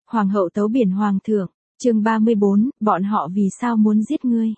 Hoàng hậu tấu biển hoàng thượng, chương 34, bọn họ vì sao muốn giết ngươi.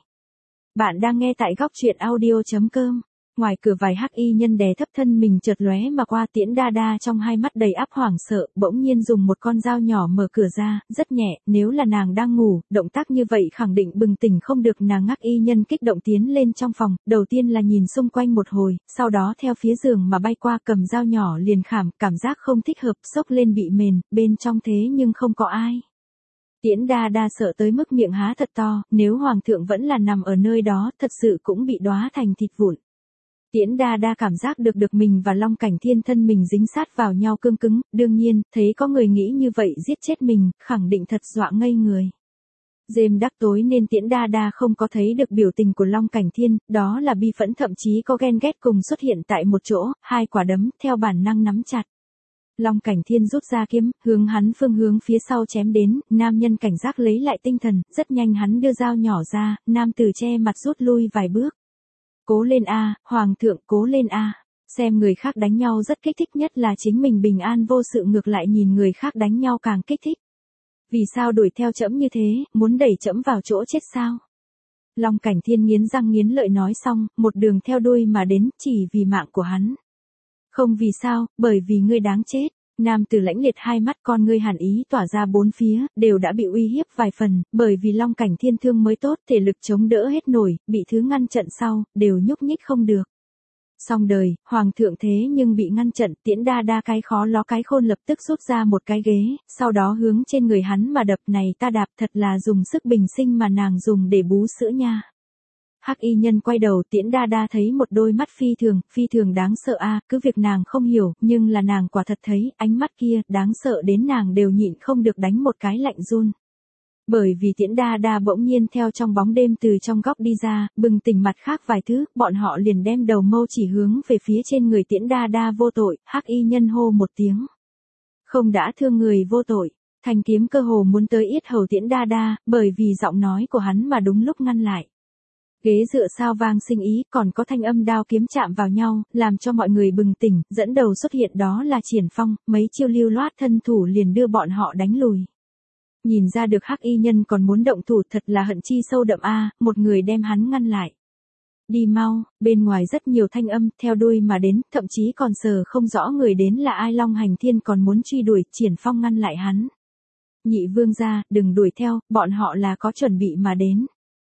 Bạn đang nghe tại góc truyện audio.com. Ngoài cửa vài hắc y nhân đè thấp thân mình chợt lóe mà qua, Tiễn Đa Đa trong hai mắt đầy áp hoảng sợ, bỗng nhiên dùng một con dao nhỏ mở cửa ra, rất nhẹ, nếu là nàng đang ngủ, động tác như vậy khẳng định bừng tỉnh không được. Nàng hắc y nhân kích động tiến lên trong phòng, đầu tiên là nhìn xung quanh một hồi, sau đó theo phía giường mà bay qua, cầm dao nhỏ liền khảm, cảm giác không thích hợp, xốc lên bị mền, bên trong thế nhưng không có ai. Tiễn Đa Đa sợ tới mức miệng há thật to, nếu hoàng thượng vẫn là nằm ở nơi đó, thật sự cũng bị đóa thành thịt vụn. Tiễn Đa Đa cảm giác được mình và Long Cảnh Thiên thân mình dính sát vào nhau cương cứng, đương nhiên, thấy có người nghĩ như vậy giết chết mình, khẳng định thật dọa ngây người. Đêm đắc tối nên Tiễn Đa Đa không có thấy được biểu tình của Long Cảnh Thiên, đó là bi phẫn thậm chí có ghen ghét cùng xuất hiện tại một chỗ, hai quả đấm, theo bản năng nắm chặt. Long Cảnh Thiên rút ra kiếm, hướng hắn phương hướng phía sau chém đến, nam nhân cảnh giác lấy lại tinh thần, rất nhanh hắn đưa dao nhỏ ra, nam tử che mặt rút lui vài bước. Cố lên a, hoàng thượng, cố lên a. Xem người khác đánh nhau rất kích thích, nhất là chính mình bình an vô sự ngược lại nhìn người khác đánh nhau càng kích thích. Vì sao đuổi theo trẫm như thế, muốn đẩy trẫm vào chỗ chết sao? Long Cảnh Thiên nghiến răng nghiến lợi nói xong, một đường theo đuôi mà đến, chỉ vì mạng của hắn. Không vì sao, bởi vì ngươi đáng chết. Nam tử lãnh liệt hai mắt con ngươi hàn ý tỏa ra bốn phía, đều đã bị uy hiếp vài phần, bởi vì Long Cảnh Thiên thương mới tốt, thể lực chống đỡ hết nổi, bị thứ ngăn trận sau, đều nhúc nhích không được. Xong đời, hoàng thượng thế nhưng bị ngăn trận, Tiễn Đa Đa cái khó ló cái khôn lập tức rút ra một cái ghế, sau đó hướng trên người hắn mà đập, này ta đạp thật là dùng sức bình sinh mà nàng dùng để bú sữa nha. Hắc y nhân quay đầu, Tiễn Đa Đa thấy một đôi mắt phi thường đáng sợ a, cứ việc nàng không hiểu, nhưng là nàng quả thật thấy, ánh mắt kia, đáng sợ đến nàng đều nhịn không được đánh một cái lạnh run. Bởi vì Tiễn Đa Đa bỗng nhiên theo trong bóng đêm từ trong góc đi ra, bừng tỉnh mặt khác vài thứ, bọn họ liền đem đầu mâu chỉ hướng về phía trên người Tiễn Đa Đa vô tội, hắc y nhân hô một tiếng. Không đã thương người vô tội, thanh kiếm cơ hồ muốn tới yết hầu Tiễn Đa Đa, bởi vì giọng nói của hắn mà đúng lúc ngăn lại. Ghế dựa sao vang sinh ý, còn có thanh âm đao kiếm chạm vào nhau, làm cho mọi người bừng tỉnh, dẫn đầu xuất hiện đó là Triển Phong, mấy chiêu lưu loát thân thủ liền đưa bọn họ đánh lùi. Nhìn ra được hắc y nhân còn muốn động thủ, thật là hận chi sâu đậm a, một người đem hắn ngăn lại. Đi mau, bên ngoài rất nhiều thanh âm, theo đuôi mà đến, thậm chí còn sờ không rõ người đến là ai. Long Hành Thiên còn muốn truy đuổi, Triển Phong ngăn lại hắn. Nhị vương gia, đừng đuổi theo, bọn họ là có chuẩn bị mà đến.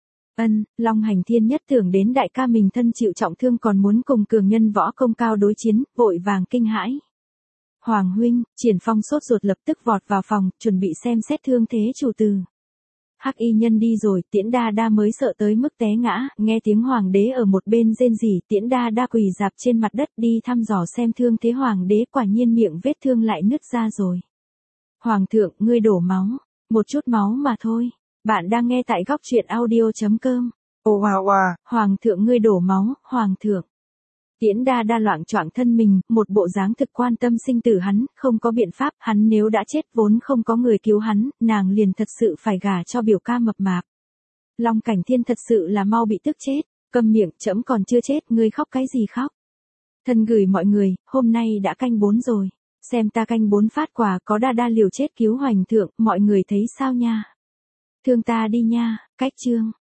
Long Hành Thiên nhất tưởng đến đại ca mình thân chịu trọng thương còn muốn cùng cường nhân võ công cao đối chiến, vội vàng kinh hãi. Hoàng huynh, Triển Phong sốt ruột lập tức vọt vào phòng, chuẩn bị xem xét thương thế chủ tử. Hắc y nhân đi rồi, Tiễn Đa Đa mới sợ tới mức té ngã, nghe tiếng hoàng đế ở một bên rên rỉ, Tiễn Đa Đa quỳ rạp trên mặt đất đi thăm dò xem thương thế hoàng đế, quả nhiên miệng vết thương lại nứt ra rồi. Hoàng thượng, ngươi đổ máu, một chút máu mà thôi. Bạn đang nghe tại góc truyện audio.com. Hoàng thượng ngươi đổ máu, hoàng thượng. Tiễn Đa Đa loạng choạng thân mình, một bộ dáng thực quan tâm sinh tử hắn, không có biện pháp, hắn nếu đã chết vốn không có người cứu hắn, nàng liền thật sự phải gả cho biểu ca mập mạp. Long Cảnh Thiên thật sự là mau bị tức chết, câm miệng, trẫm còn chưa chết, ngươi khóc cái gì khóc. Thân gửi mọi người, hôm nay đã canh 4 rồi, xem ta canh 4 phát quả có Đa Đa liều chết cứu hoàng thượng, mọi người thấy sao nha. Thương ta đi nha, cách chương.